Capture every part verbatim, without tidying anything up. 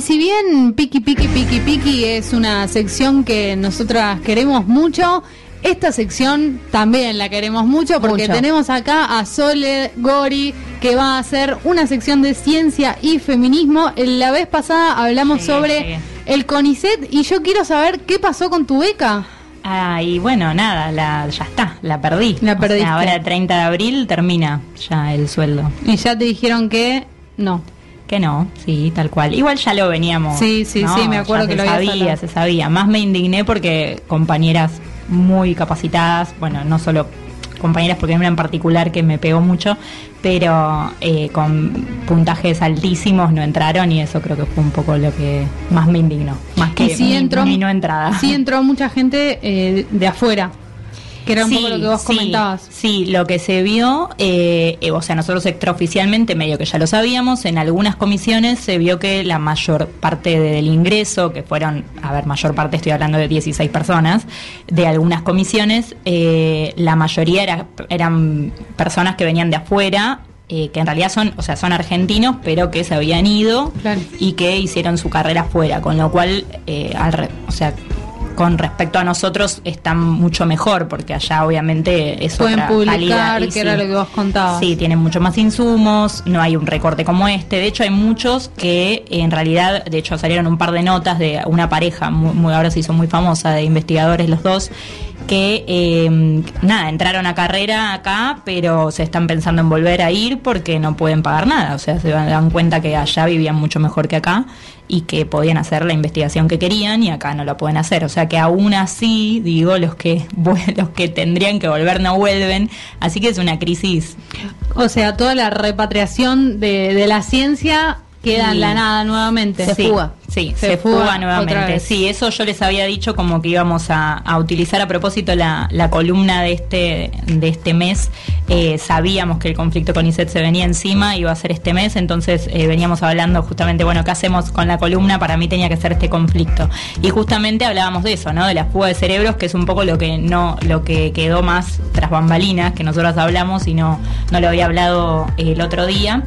si bien Piqui Piqui Piqui Piqui es una sección que nosotras queremos mucho, esta sección también la queremos mucho porque mucho. Tenemos acá a Sole Gori, que va a hacer una sección de ciencia y feminismo. La vez pasada hablamos sí, sobre sí. el CONICET y yo quiero saber qué pasó con tu beca. Ah, y bueno, nada, la, ya está, la perdí. La perdiste. O sea, ahora el treinta de abril termina ya el sueldo. Y ya te dijeron que no. Que no, sí, tal cual. Igual ya lo veníamos. Sí, sí, ¿no? sí, me acuerdo ya que se lo habías sabía, hablado. se sabía. Más me indigné porque compañeras muy capacitadas, bueno, no solo compañeras, porque hay una en particular que me pegó mucho, pero eh, con puntajes altísimos no entraron y eso creo que fue un poco lo que más me indignó, más que Y sí mi, entró, mi no entrada. Sí entró mucha gente eh, de afuera, que era un Sí, poco lo que vos sí, comentabas. Sí, lo que se vio, eh, eh, o sea, nosotros extraoficialmente, medio que ya lo sabíamos, en algunas comisiones se vio que la mayor parte de, del ingreso, que fueron, a ver, mayor parte, estoy hablando de dieciséis personas, de algunas comisiones, eh, la mayoría era, eran personas que venían de afuera, eh, que en realidad son, o sea, son argentinos, pero que se habían ido Claro. y que hicieron su carrera afuera, con lo cual, eh, al re- o sea, con respecto a nosotros están mucho mejor, porque allá obviamente es Pueden otra publicar, calidad. Y que sí, era lo que vos contabas. Sí, tienen mucho más insumos, no hay un recorte como este. De hecho, hay muchos que en realidad, de hecho, salieron un par de notas de una pareja, muy, muy ahora se hizo muy famosa, de investigadores los dos, que eh, nada, entraron a carrera acá, pero se están pensando en volver a ir porque no pueden pagar nada. O sea, se dan cuenta que allá vivían mucho mejor que acá y que podían hacer la investigación que querían y acá no la pueden hacer. O sea que aún así, digo, los que los que tendrían que volver no vuelven. Así que es una crisis. O sea, toda la repatriación de, de la ciencia queda en Sí. la nada nuevamente. Se Sí, fuga. Sí, Se se, fuga fuga, otra nuevamente. vez. Sí, eso yo les había dicho como que íbamos a, a utilizar a propósito la, la columna de este de este mes. Eh, sabíamos que el conflicto con I C E T se venía encima, iba a ser este mes, entonces eh, veníamos hablando justamente, bueno, ¿qué hacemos con la columna? Para mí tenía que ser este conflicto. Y justamente hablábamos de eso, ¿no? De la fuga de cerebros, que es un poco lo que no lo que quedó más tras bambalinas, que nosotros hablamos y no, no lo había hablado eh, el otro día.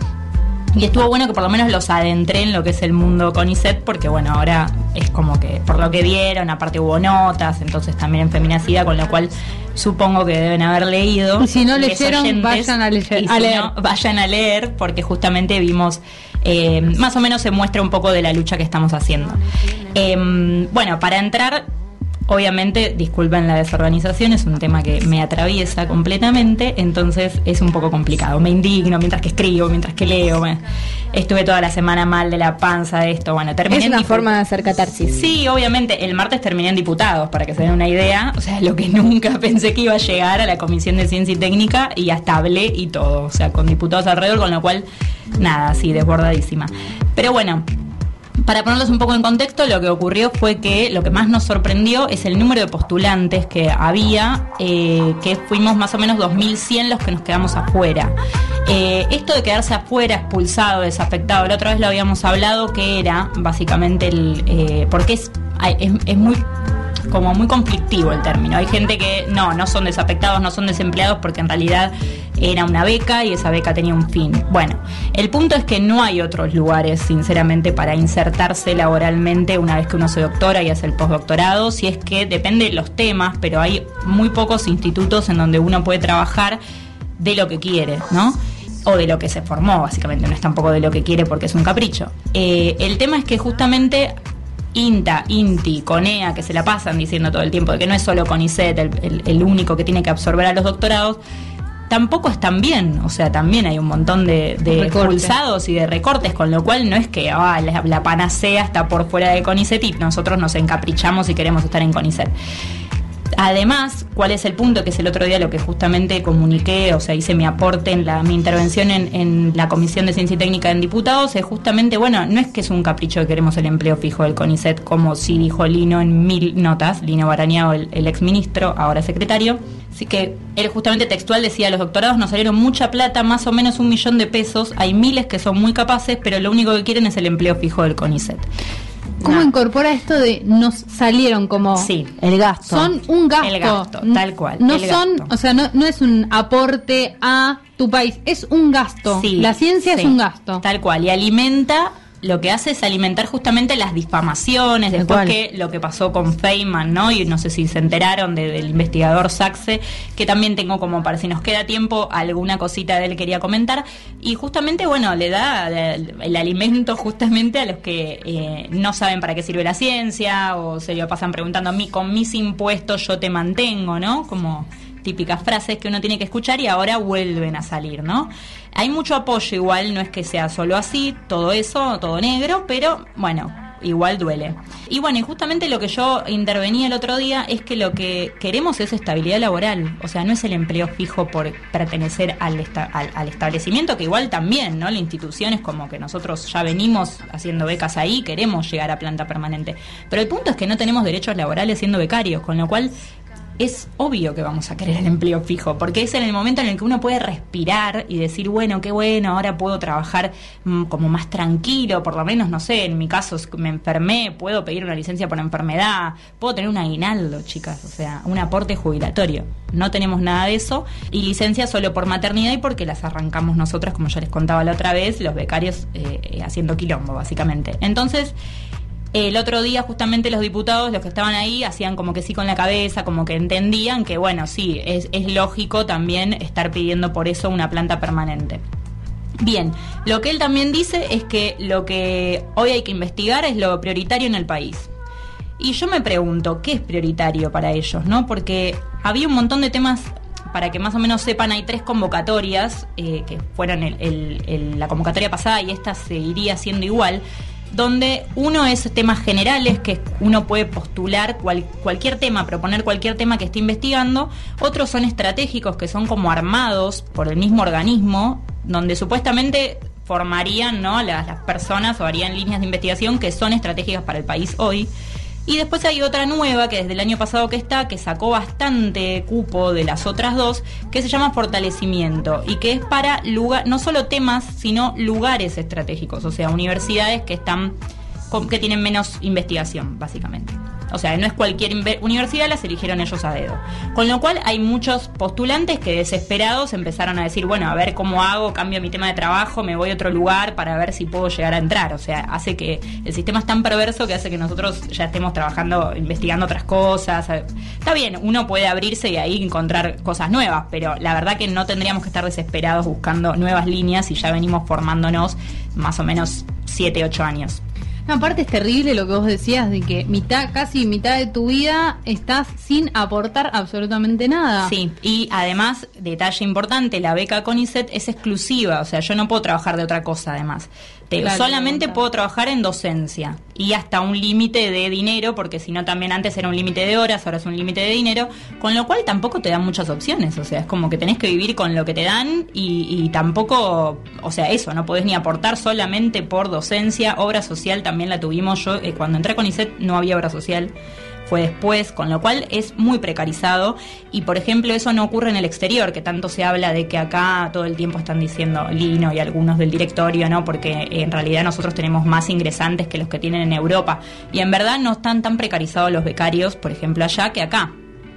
Y estuvo bueno que por lo menos los adentré en lo que es el mundo CONICET, porque bueno, ahora es como que por lo que vieron, aparte hubo notas, entonces también en Feminacidad, con lo cual supongo que deben haber leído. Y si no Les leyeron, oyentes, vayan a leer- y a si leer. no, vayan a leer, porque justamente vimos, eh, más o menos se muestra un poco de la lucha que estamos haciendo. Eh, bueno, para entrar... Obviamente, disculpen la desorganización, es un tema que me atraviesa completamente, entonces es un poco complicado. Me indigno mientras que escribo, mientras que leo. Me... Estuve toda la semana mal de la panza de esto. Bueno, terminé Es en una dipu- forma de hacer catarsis. Sí, obviamente, el martes terminé en diputados, para que se den una idea. O sea, lo que nunca pensé que iba a llegar a la Comisión de Ciencia y Técnica, y hasta hablé y todo. O sea, con diputados alrededor, con lo cual, nada, sí, desbordadísima. Pero bueno... Para ponerlos un poco en contexto, lo que ocurrió fue que lo que más nos sorprendió es el número de postulantes que había, eh, que fuimos más o menos dos mil cien los que nos quedamos afuera. Eh, esto de quedarse afuera, expulsado, desafectado, la otra vez lo habíamos hablado, que era básicamente el... Eh, porque es, es, es muy... como muy conflictivo el término. Hay gente que no, no son desafectados, no son desempleados, porque en realidad era una beca y esa beca tenía un fin. Bueno, el punto es que no hay otros lugares, sinceramente, para insertarse laboralmente una vez que uno se doctora y hace el postdoctorado, si es que depende de los temas, pero hay muy pocos institutos en donde uno puede trabajar de lo que quiere, ¿no? O de lo que se formó, básicamente, no es tampoco de lo que quiere porque es un capricho. Eh, el tema es que justamente... INTA, INTI, CONEA, que se la pasan diciendo todo el tiempo de que no es solo CONICET el, el, el único que tiene que absorber a los doctorados, tampoco están bien. O sea, también hay un montón de, de expulsados y de recortes, con lo cual no es que ah, la, la panacea está por fuera de CONICET y nosotros nos encaprichamos y queremos estar en CONICET. Además, ¿cuál es el punto? Que es el otro día lo que justamente comuniqué, o sea, hice mi aporte en la, mi intervención en, en la Comisión de Ciencia y Técnica en Diputados, es justamente, bueno, no es que es un capricho que queremos el empleo fijo del CONICET, como sí dijo Lino en mil notas, Lino Barañao, el, el exministro, ahora secretario, así que él justamente textual decía, los doctorados nos salieron mucha plata, más o menos un millón de pesos, hay miles que son muy capaces, pero lo único que quieren es el empleo fijo del CONICET. ¿Cómo No. incorpora esto de nos salieron como... Sí. El gasto. Son un gasto. El gasto, tal cual, No el son, gasto. o sea, no, no es un aporte a tu país, es un gasto. Sí, La ciencia sí, es un gasto. Tal cual, y alimenta lo que hace es alimentar justamente las difamaciones, después que lo que pasó con Feynman, ¿no? Y no sé si se enteraron de, del investigador Saxe, que también tengo como, para si nos queda tiempo, alguna cosita de él quería comentar, y justamente, bueno, le da el, el alimento justamente a los que eh, no saben para qué sirve la ciencia, o se lo pasan preguntando a mí, con mis impuestos yo te mantengo, ¿no? Como típicas frases que uno tiene que escuchar y ahora vuelven a salir, ¿no? Hay mucho apoyo igual, no es que sea solo así, todo eso, todo negro, pero bueno, igual duele. Y bueno, y justamente lo que yo intervenía el otro día es que lo que queremos es estabilidad laboral, o sea, no es el empleo fijo por pertenecer al, esta, al, al establecimiento, que igual también, ¿no? La institución es como que nosotros ya venimos haciendo becas ahí, queremos llegar a planta permanente, pero el punto es que no tenemos derechos laborales siendo becarios, con lo cual es obvio que vamos a querer el empleo fijo, porque es en el momento en el que uno puede respirar y decir, bueno, qué bueno, ahora puedo trabajar mmm, como más tranquilo, por lo menos, no sé, en mi caso me enfermé, puedo pedir una licencia por enfermedad, puedo tener un aguinaldo, chicas, o sea, un aporte jubilatorio. No tenemos nada de eso, y licencia solo por maternidad y porque las arrancamos nosotras, como ya les contaba la otra vez, los becarios eh, eh, haciendo quilombo, básicamente. Entonces, el otro día justamente los diputados, los que estaban ahí, hacían como que sí con la cabeza, como que entendían que bueno, sí, es, es lógico también estar pidiendo por eso una planta permanente. Bien, lo que él también dice es que lo que hoy hay que investigar es lo prioritario en el país. Y yo me pregunto, ¿qué es prioritario para ellos, no? Porque había un montón de temas. Para que más o menos sepan, hay tres convocatorias, eh, que fueron el, el, el, la convocatoria pasada y esta seguiría siendo igual, donde uno es temas generales, que uno puede postular cual, cualquier tema, proponer cualquier tema que esté investigando. Otros son estratégicos, que son como armados por el mismo organismo, donde supuestamente formarían, ¿no?, las, las personas o harían líneas de investigación que son estratégicas para el país hoy. Y después hay otra nueva, que desde el año pasado que está, que sacó bastante cupo de las otras dos, que se llama fortalecimiento, y que es para lugar, no solo temas, sino lugares estratégicos, o sea, universidades que están que tienen menos investigación, básicamente. O sea, no es cualquier universidad, las eligieron ellos a dedo. Con lo cual hay muchos postulantes que desesperados empezaron a decir, bueno, a ver cómo hago, cambio mi tema de trabajo, me voy a otro lugar para ver si puedo llegar a entrar. O sea, hace que el sistema es tan perverso que hace que nosotros ya estemos trabajando, investigando otras cosas. Está bien, uno puede abrirse y ahí encontrar cosas nuevas, pero la verdad que no tendríamos que estar desesperados buscando nuevas líneas y ya venimos formándonos más o menos siete, ocho años. No, aparte es terrible lo que vos decías de que mitad, casi mitad de tu vida estás sin aportar absolutamente nada. Sí, y además, detalle importante, la beca CONICET es exclusiva, o sea, yo no puedo trabajar de otra cosa además. Te, claro, solamente puedo trabajar en docencia y hasta un límite de dinero, porque si no también antes era un límite de horas, ahora es un límite de dinero, con lo cual tampoco te dan muchas opciones, o sea, es como que tenés que vivir con lo que te dan y, y tampoco, o sea, eso, no podés ni aportar solamente por docencia. Obra social también la tuvimos, yo eh, cuando entré con CONICET no había obra social, fue después, con lo cual es muy precarizado y, por ejemplo, eso no ocurre en el exterior, que tanto se habla de que acá todo el tiempo están diciendo Lino y algunos del directorio, ¿no? Porque en realidad nosotros tenemos más ingresantes que los que tienen en Europa y en verdad no están tan precarizados los becarios, por ejemplo, allá que acá.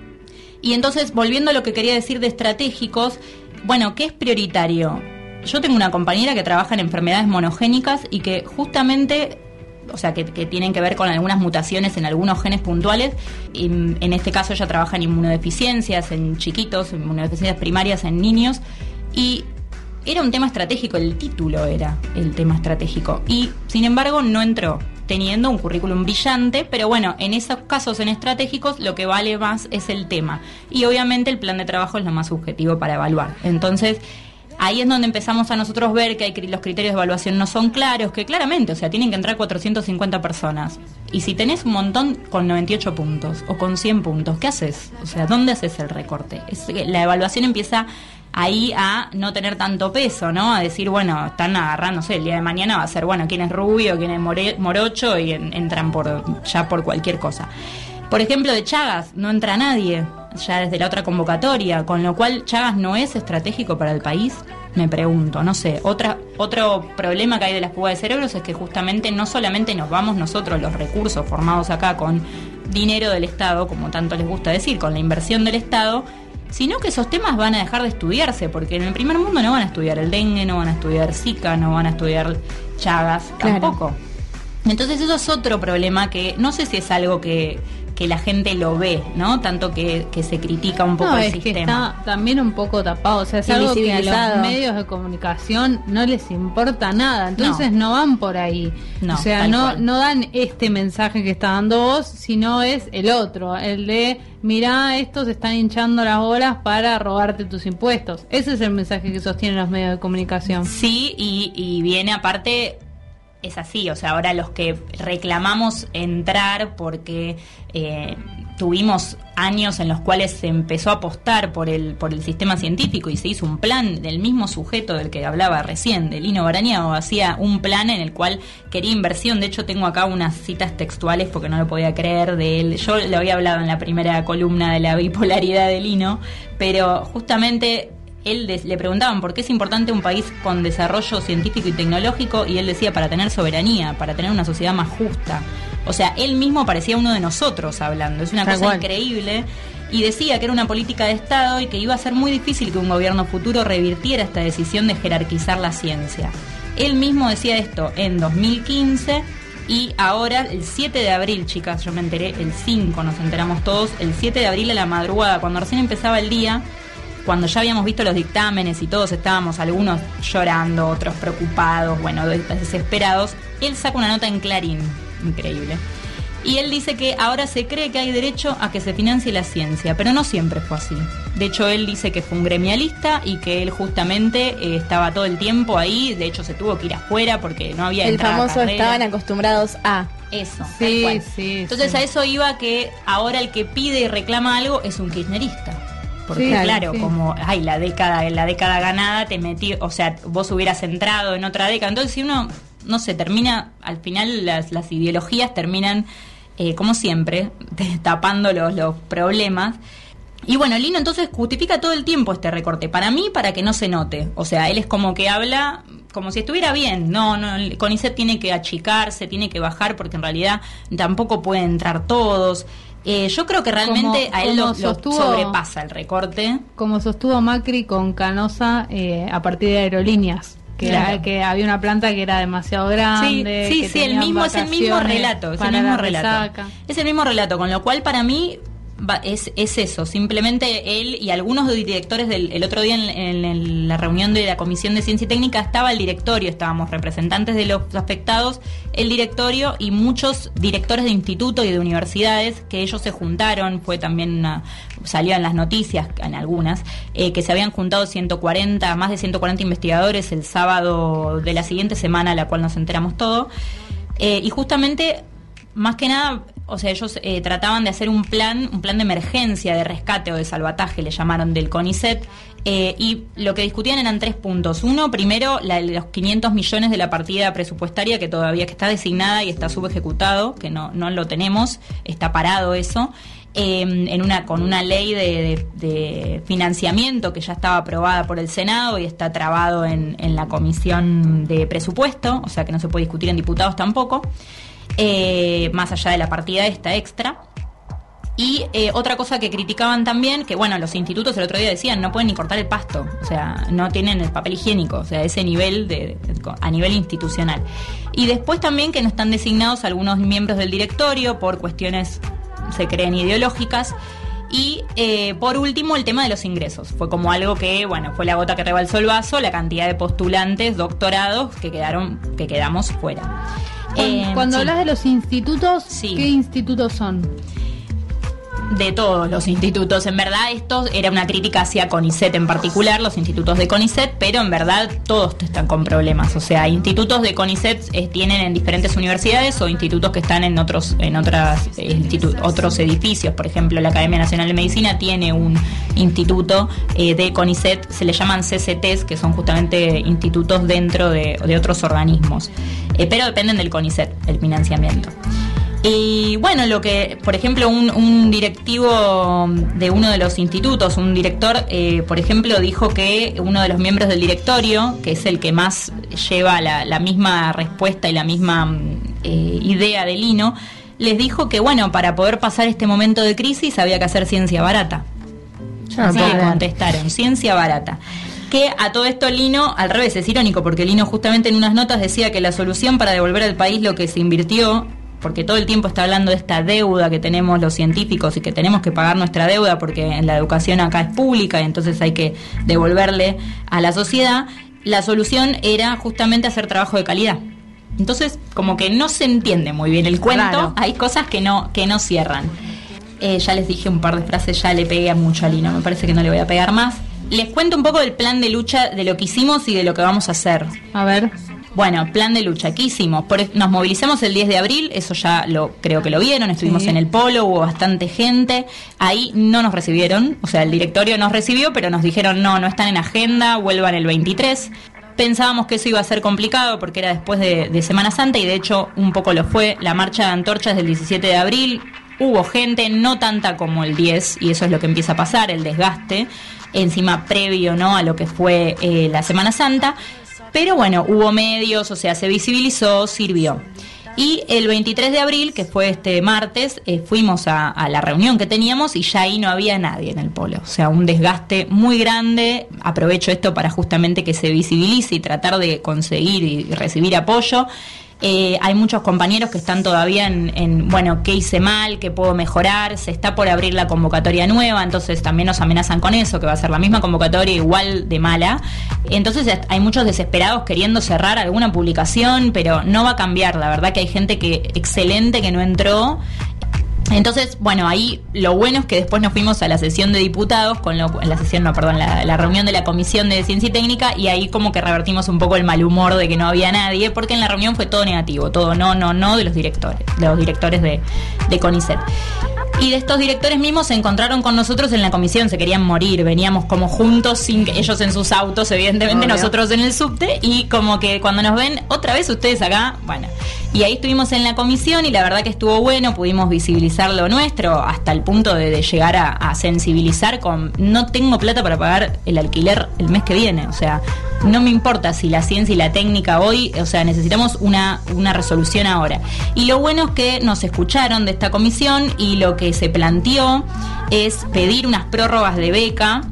Y entonces, volviendo a lo que quería decir de estratégicos, bueno, ¿qué es prioritario? Yo tengo una compañera que trabaja en enfermedades monogénicas y que justamente, o sea, que, que tienen que ver con algunas mutaciones en algunos genes puntuales. Y en este caso ella trabaja en inmunodeficiencias en chiquitos, inmunodeficiencias primarias en niños, y era un tema estratégico, el título era el tema estratégico, y sin embargo no entró, teniendo un currículum brillante, pero bueno, en esos casos en estratégicos lo que vale más es el tema, y obviamente el plan de trabajo es lo más subjetivo para evaluar. Entonces, ahí es donde empezamos a nosotros ver que hay, los criterios de evaluación no son claros, que claramente, o sea, tienen que entrar cuatrocientas cincuenta personas. Y si tenés un montón con noventa y ocho puntos o con cien puntos, ¿qué haces? O sea, ¿dónde haces el recorte? Es, la evaluación empieza ahí a no tener tanto peso, ¿no? A decir, bueno, están agarrando, no sé, el día de mañana va a ser, bueno, quién es rubio, quién es more, morocho, y en, entran por ya por cualquier cosa. Por ejemplo, de Chagas no entra nadie, ya desde la otra convocatoria, con lo cual Chagas no es estratégico para el país, me pregunto, no sé. Otra, otro problema que hay de la fuga de cerebros es que justamente no solamente nos vamos nosotros, los recursos formados acá con dinero del Estado, como tanto les gusta decir, con la inversión del Estado, sino que esos temas van a dejar de estudiarse, porque en el primer mundo no van a estudiar el dengue, no van a estudiar Zika, no van a estudiar Chagas Claro. tampoco. Entonces eso es otro problema que no sé si es algo que, que la gente lo ve, ¿no? Tanto que, que se critica un poco No, el es que sistema. está también un poco tapado, o sea, es algo que a Invisibilizado. los medios de comunicación no les importa nada, entonces no, no van por ahí. No, o sea, tal no cual. no dan este mensaje que está dando vos, sino es el otro, el de, mirá, estos están hinchando las bolas para robarte tus impuestos. Ese es el mensaje que sostienen los medios de comunicación. Sí, y, y viene aparte, es así, o sea, ahora los que reclamamos entrar porque eh, tuvimos años en los cuales se empezó a apostar por el por el sistema científico y se hizo un plan del mismo sujeto del que hablaba recién, de Lino Barañao, hacía un plan en el cual quería inversión. De hecho, tengo acá unas citas textuales porque no lo podía creer de él. Yo le había hablado en la primera columna de la bipolaridad de Lino, pero justamente él de, le preguntaban por qué es importante un país con desarrollo científico y tecnológico, y él decía para tener soberanía, para tener una sociedad más justa. O sea, él mismo parecía uno de nosotros hablando. Es una Tal cosa cual. increíble. Y decía que era una política de Estado y que iba a ser muy difícil que un gobierno futuro revirtiera esta decisión de jerarquizar la ciencia. Él mismo decía esto en dos mil quince. Y ahora, el siete de abril, chicas, yo me enteré, el cinco nos enteramos todos, el siete de abril a la madrugada, cuando recién empezaba el día, cuando ya habíamos visto los dictámenes y todos estábamos, algunos llorando, otros preocupados, bueno, desesperados, él saca una nota en Clarín, increíble. Y él dice que ahora se cree que hay derecho a que se financie la ciencia, pero no siempre fue así. De hecho, él dice que fue un gremialista y que él justamente eh, estaba todo el tiempo ahí, de hecho se tuvo que ir afuera porque no había El entrada a famoso carrera. estaban acostumbrados a. Eso, Sí, tal cual. sí, Entonces sí. a eso iba que ahora el que pide y reclama algo es un kirchnerista. Porque Sí, claro, claro, sí. como, ay, la década, la década ganada te metí, o sea, vos hubieras entrado en otra década. Entonces si uno, no sé, termina, al final las, las ideologías terminan, eh, como siempre, tapando los, los problemas. Y bueno, Lino entonces justifica todo el tiempo este recorte, para mí, para que no se note. O sea, él es como que habla como si estuviera bien. No, no, el CONICET tiene que achicarse, tiene que bajar, porque en realidad tampoco pueden entrar todos. Eh, yo creo que realmente Como- a él lo, como lo sostuvo- sobrepasa el recorte. Como sostuvo Macri con Canosa eh, a partir de aerolíneas. Que, Claro. era- que había una planta que era demasiado grande. Sí, sí, que sí, el tenían mismo, es el mismo vacaciones relato, es el para mismo la relato. resaca. Es el mismo relato, con lo cual para mí va- es, es eso, simplemente él y algunos de directores del el otro día en, en el- la reunión de la Comisión de Ciencia y Técnica estaba el directorio, estábamos representantes de los afectados, el directorio y muchos directores de institutos y de universidades que ellos se juntaron, fue también una, salió en las noticias, en algunas, eh, que se habían juntado ciento cuarenta, más de ciento cuarenta investigadores el sábado de la siguiente semana, a la cual nos enteramos todo, eh, y justamente, más que nada, o sea, ellos eh, trataban de hacer un plan, un plan de emergencia, de rescate o de salvataje, le llamaron, del CONICET, eh, y lo que discutían eran tres puntos. Uno, primero, la, los quinientos millones de la partida presupuestaria que todavía que está designada y está subejecutado, que no, no lo tenemos, está parado eso. Eh, en una con una ley de, de, de financiamiento que ya estaba aprobada por el Senado y está trabado en, en la Comisión de Presupuesto, o sea que no se puede discutir en diputados tampoco, eh, más allá de la partida esta extra. Y eh, otra cosa que criticaban también, que bueno, los institutos el otro día decían, no pueden ni cortar el pasto, o sea, no tienen el papel higiénico, o sea, ese nivel de, de a nivel institucional. Y después también que no están designados algunos miembros del directorio por cuestiones, se creen, ideológicas. Y eh, por último, el tema de los ingresos. Fue como algo que, bueno, fue la gota que rebalsó el vaso, la cantidad de postulantes, doctorados que quedaron, que quedamos fuera. Cuando, Eh, cuando sí. hablas de los institutos, Sí. ¿qué institutos son? De todos los institutos, en verdad esto era una crítica hacia CONICET en particular, los institutos de CONICET, pero en verdad todos están con problemas, o sea, institutos de CONICET eh, tienen en diferentes universidades o institutos que están en otros en otras eh, institu- otros edificios, por ejemplo la Academia Nacional de Medicina tiene un instituto eh, de CONICET, se le llaman C C Ts, que son justamente institutos dentro de, de otros organismos, eh, pero dependen del CONICET, el financiamiento. Y bueno, lo que, por ejemplo, un, un directivo de uno de los institutos, un director, eh, por ejemplo, dijo que uno de los miembros del directorio, que es el que más lleva la, la misma respuesta y la misma eh, idea de Lino, les dijo que, bueno, para poder pasar este momento de crisis había que hacer ciencia barata. Yo no Así puedo que creer. contestaron, ciencia barata. Que a todo esto Lino, al revés, es irónico, porque Lino justamente en unas notas decía que la solución para devolver al país lo que se invirtió, porque todo el tiempo está hablando de esta deuda que tenemos los científicos y que tenemos que pagar nuestra deuda porque en la educación acá es pública y entonces hay que devolverle a la sociedad, la solución era justamente hacer trabajo de calidad. Entonces, como que no se entiende muy bien el cuento, claro. Hay cosas que no, que no cierran. Eh, ya les dije un par de frases, ya le pegué mucho a Lino, me parece que no le voy a pegar más. Les cuento un poco del plan de lucha, de lo que hicimos y de lo que vamos a hacer. A ver. Bueno, plan de lucha, ¿qué hicimos? Por, nos movilizamos el diez de abril, eso ya lo creo que lo vieron, estuvimos sí. en el Polo, hubo bastante gente, ahí no nos recibieron, o sea, el directorio nos recibió, pero nos dijeron no, no están en agenda, vuelvan el veintitrés. Pensábamos que eso iba a ser complicado porque era después de, de Semana Santa y de hecho un poco lo fue. La marcha de antorchas del diecisiete de abril, hubo gente, no tanta como el diez, y eso es lo que empieza a pasar, el desgaste, encima previo, ¿no?, a lo que fue eh, la Semana Santa. Pero bueno, hubo medios, o sea, se visibilizó, sirvió. Y el veintitrés de abril, que fue este martes, eh, fuimos a, a la reunión que teníamos y ya ahí no había nadie en el Polo. O sea, un desgaste muy grande. Aprovecho esto para justamente que se visibilice y tratar de conseguir y recibir apoyo. Eh, hay muchos compañeros que están todavía en, en, bueno, ¿qué hice mal? ¿Qué puedo mejorar? Se está por abrir la convocatoria nueva, entonces también nos amenazan con eso, que va a ser la misma convocatoria igual de mala. Entonces hay muchos desesperados queriendo cerrar alguna publicación, pero no va a cambiar. La verdad que hay gente que excelente que no entró. Entonces, bueno, ahí lo bueno es que después nos fuimos a la sesión de diputados, con lo, la sesión, no, perdón, la, la reunión de la Comisión de Ciencia y Técnica, y ahí como que revertimos un poco el mal humor de que no había nadie, porque en la reunión fue todo negativo, todo no, no, no de los directores, de los directores de, de CONICET. Y de estos directores mismos se encontraron con nosotros en la comisión, se querían morir, veníamos como juntos, sin que ellos en sus autos, evidentemente, obvio, nosotros en el subte, y como que cuando nos ven, otra vez ustedes acá, bueno, y ahí estuvimos en la comisión y la verdad que estuvo bueno, pudimos visibilizar lo nuestro hasta el punto de, de llegar a, a sensibilizar con, no tengo plata para pagar el alquiler el mes que viene, o sea, no me importa si la ciencia y la técnica hoy, o sea, necesitamos una, una resolución ahora. Y lo bueno es que nos escucharon de esta comisión y lo que se planteó es pedir unas prórrogas de beca,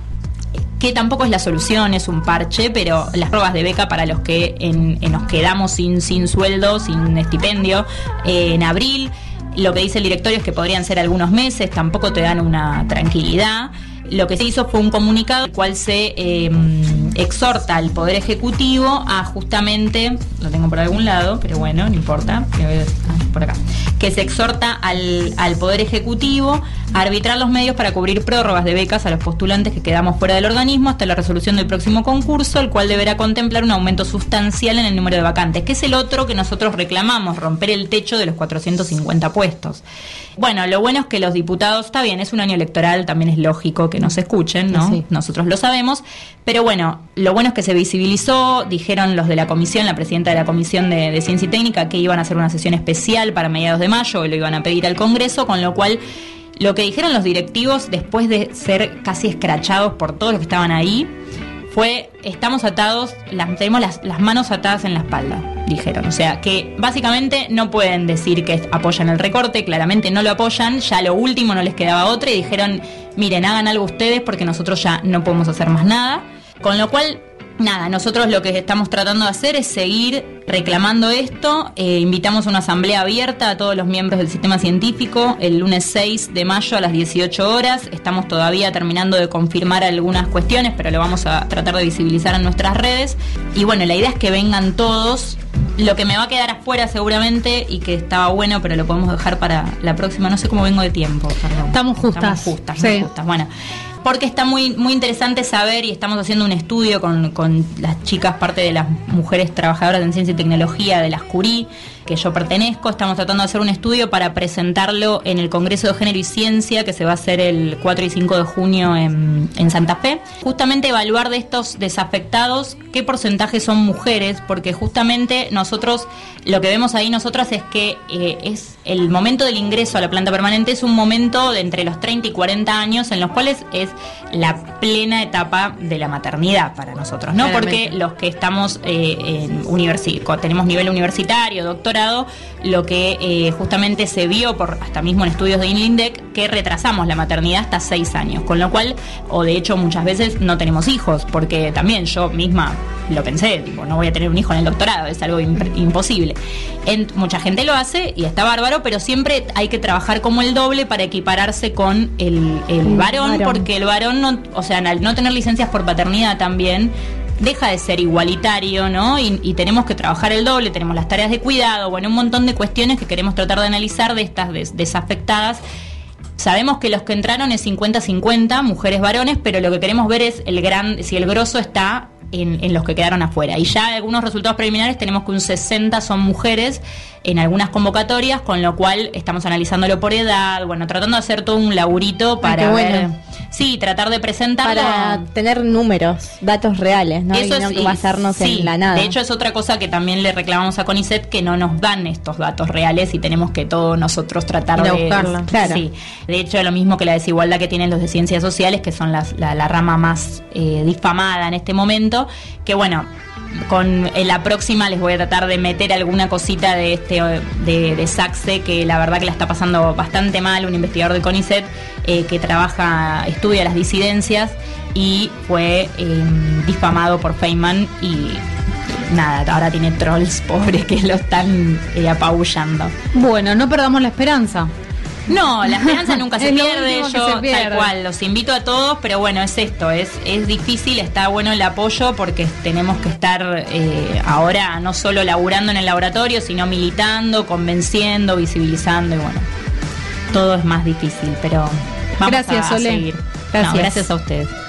que tampoco es la solución, es un parche, pero las prórrogas de beca para los que en, en nos quedamos sin, sin sueldo, sin estipendio, eh, en abril. Lo que dice el directorio es que podrían ser algunos meses, tampoco te dan una tranquilidad. Lo que se hizo fue un comunicado en el cual se eh, exhorta al Poder Ejecutivo a justamente, lo tengo por algún lado, pero bueno, no importa, por acá, que se exhorta al, al Poder Ejecutivo a arbitrar los medios para cubrir prórrogas de becas a los postulantes que quedamos fuera del organismo hasta la resolución del próximo concurso, el cual deberá contemplar un aumento sustancial en el número de vacantes, que es el otro que nosotros reclamamos, romper el techo de los cuatrocientos cincuenta puestos. Bueno, lo bueno es que los diputados, está bien, es un año electoral, también es lógico que nos escuchen, ¿no? Sí. Nosotros lo sabemos, pero bueno, lo bueno es que se visibilizó, dijeron los de la comisión, la presidenta de la Comisión de, de Ciencia y Técnica, que iban a hacer una sesión especial para mediados de mayo y lo iban a pedir al Congreso, con lo cual lo que dijeron los directivos, después de ser casi escrachados por todos los que estaban ahí, fue, estamos atados, las, tenemos las, las manos atadas en la espalda, dijeron. O sea, que básicamente no pueden decir que apoyan el recorte, claramente no lo apoyan, ya lo último no les quedaba otra y dijeron, miren, hagan algo ustedes porque nosotros ya no podemos hacer más nada. Con lo cual, nada, nosotros lo que estamos tratando de hacer es seguir reclamando esto. Eh, invitamos a una asamblea abierta a todos los miembros del sistema científico el lunes seis de mayo a las dieciocho horas. Estamos todavía terminando de confirmar algunas cuestiones, pero lo vamos a tratar de visibilizar en nuestras redes. Y bueno, la idea es que vengan todos. Lo que me va a quedar afuera seguramente, y que estaba bueno, pero lo podemos dejar para la próxima, no sé cómo vengo de tiempo, perdón. Estamos justas. Estamos justas, sí. muy justas. Bueno, porque está muy muy interesante saber, y estamos haciendo un estudio con, con las chicas, parte de las mujeres trabajadoras en ciencia y tecnología de las Curie, que yo pertenezco. Estamos tratando de hacer un estudio para presentarlo en el Congreso de Género y Ciencia, que se va a hacer el cuatro y cinco de junio en, en Santa Fe. Justamente evaluar de estos desafectados qué porcentaje son mujeres, porque justamente nosotros, lo que vemos ahí nosotras es que eh, es el momento del ingreso a la planta permanente, es un momento de entre los treinta y cuarenta años en los cuales es la plena etapa de la maternidad para nosotros, ¿no? Claramente. Porque los que estamos eh, en universi- tenemos nivel universitario, doctorado, lo que eh, justamente se vio por hasta mismo en estudios de INLINDEC, que retrasamos la maternidad hasta seis años, con lo cual, o de hecho muchas veces no tenemos hijos, porque también yo misma lo pensé, tipo, no voy a tener un hijo en el doctorado, es algo imp- imposible. En, mucha gente lo hace y está bárbaro, pero siempre hay que trabajar como el doble para equipararse con el, el varón, varón. porque el varón, no, o sea, al no tener licencias por paternidad también, deja de ser igualitario, ¿no? Y, y tenemos que trabajar el doble, tenemos las tareas de cuidado, bueno, un montón de cuestiones que queremos tratar de analizar de estas des- desafectadas. Sabemos que los que entraron es cincuenta cincuenta, mujeres varones, pero lo que queremos ver es el gran, si el grosso está en, en los que quedaron afuera. Y ya algunos resultados preliminares tenemos que un sesenta son mujeres en algunas convocatorias, con lo cual estamos analizándolo por edad, bueno, tratando de hacer todo un laburito para qué ver, bueno. sí, tratar de presentarlo. Para tener números, datos reales, ¿no? Eso y no es- basarnos sí, en la nada. De hecho, es otra cosa que también le reclamamos a CONICET, que no nos dan estos datos reales y tenemos que todos nosotros tratar Ir a de buscarla. Claro. Sí. De hecho, lo mismo que la desigualdad que tienen los de ciencias sociales, que son las- la, la rama más eh, difamada en este momento, que bueno, con en la próxima les voy a tratar de meter alguna cosita de este de, de Saxe, que la verdad que la está pasando bastante mal, un investigador de CONICET eh, que trabaja, estudia las disidencias y fue eh, difamado por Feynman y nada, ahora tiene trolls pobres que lo están eh, apabullando. Bueno, no perdamos la esperanza. No, la esperanza nunca se Es lo pierde, último que yo se pierde. tal cual, los invito a todos, pero bueno, es esto, es, es difícil, está bueno el apoyo porque tenemos que estar eh, ahora no solo laburando en el laboratorio, sino militando, convenciendo, visibilizando y bueno, todo es más difícil, pero vamos Gracias, a, a Sole. seguir. No, Gracias. gracias a ustedes.